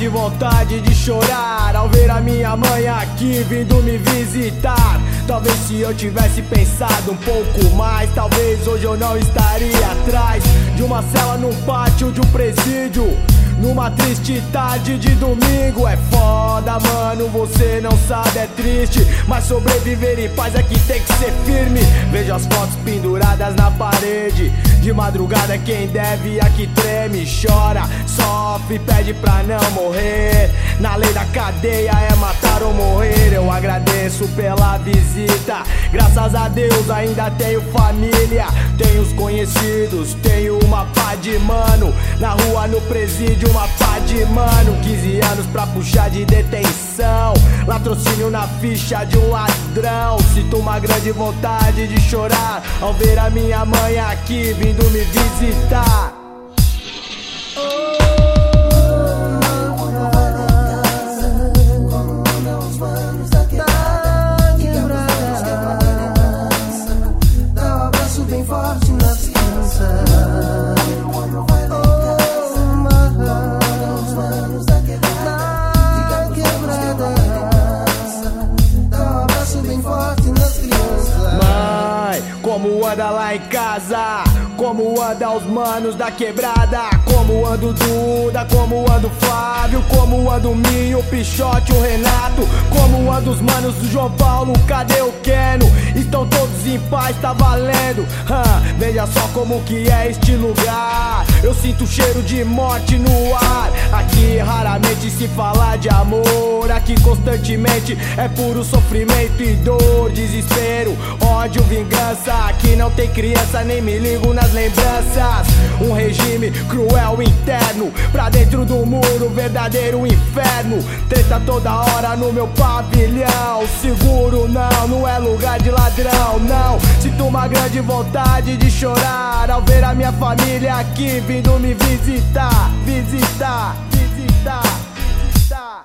vontade de chorar ao ver a minha mãe aqui vindo me visitar. Talvez se eu tivesse pensado um pouco mais, talvez hoje eu não estaria atrás de uma cela num pátio de um presídio, numa triste tarde de domingo. É foda, mano, você não sabe, é triste, mas sobreviver em paz é que tem que ser firme. Vejo as fotos penduradas na parede, de madrugada quem deve aqui treme, chora, sofre, pede pra não morrer. Na lei da cadeia é matar ou morrer. Eu agradeço pela visita, graças a Deus ainda tenho família, tenho os conhecidos, tenho uma pá de mano. Na rua, no presídio, uma pá de mano. 15 anos pra puxar de detenção, latrocínio na ficha de um ladrão. Sinto uma grande vontade de chorar ao ver a minha mãe aqui vindo me visitar. Como anda lá em casa? Como anda os manos da quebrada? Como anda o Duda? Como anda o Flávio? Como anda o Minho, o Pichote, o Renato? Como anda os manos do João Paulo? Cadê o Keno? Estão todos em paz, tá valendo? Veja só como que é este lugar. Eu sinto o cheiro de morte no ar. Aqui raramente se fala de amor. Aqui constantemente é puro sofrimento e dor, desespero, ódio, vingança. Aqui não tem criança, nem me ligo nas lembranças. Um regime cruel interno, pra dentro do muro, verdadeiro inferno. Treta toda hora no meu pavilhão. Seguro não, não é lugar de ladrão, não. Sinto uma grande vontade de chorar ao ver a minha família aqui vindo me visitar. Visitar, visitar, visitar.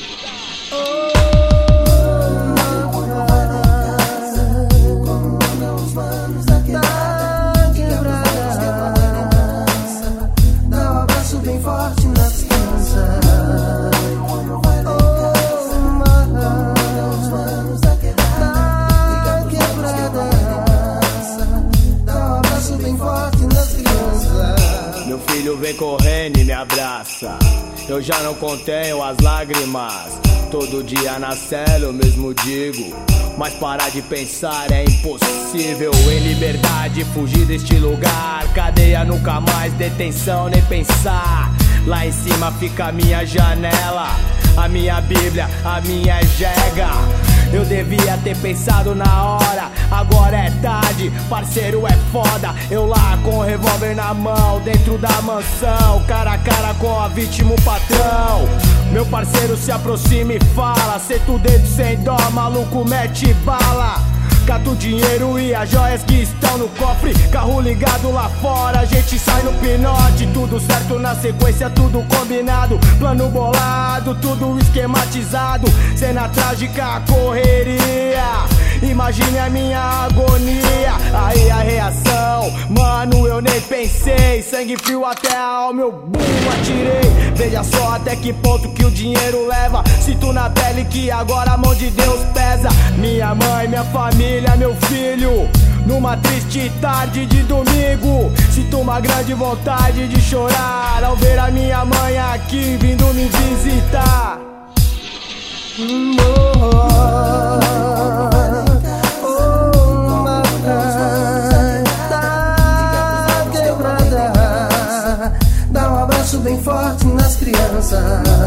Meu filho vem correndo e me abraça, eu já não contenho as lágrimas. Todo dia na cela eu mesmo digo, mas parar de pensar é impossível. Em liberdade fugir deste lugar, cadeia nunca mais, detenção nem pensar. Lá em cima fica a minha janela, a minha Bíblia, a minha jega. Eu devia ter pensado na hora, agora é tarde, parceiro é foda. Eu lá com o revólver na mão, dentro da mansão, cara a cara com a vítima, o patrão. Meu parceiro se aproxima e fala, senta o dedo sem dó, maluco mete bala. Cata o dinheiro e as joias que estão no cofre, carro ligado lá fora, a gente sai no pinote. Tudo certo na sequência, tudo combinado, plano bolado, tudo esquematizado. Cena trágica, correria, imagine a minha agonia. Aí a reação, mano, eu nem pensei, sangue frio até a alma, eu bum, atirei. Veja só até que ponto que o dinheiro leva, sinto na pele que agora a mão de Deus pesa. Minha mãe, minha família, meu filho, numa triste tarde de domingo. Sinto uma grande vontade de chorar ao ver a minha mãe aqui vindo me visitar. Dá um abraço bem forte nas crianças.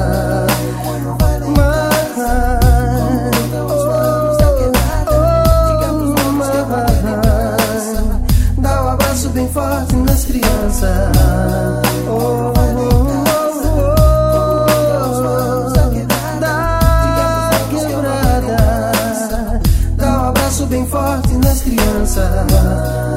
Dá um abraço bem forte nas crianças. Dá um abraço bem forte nas crianças.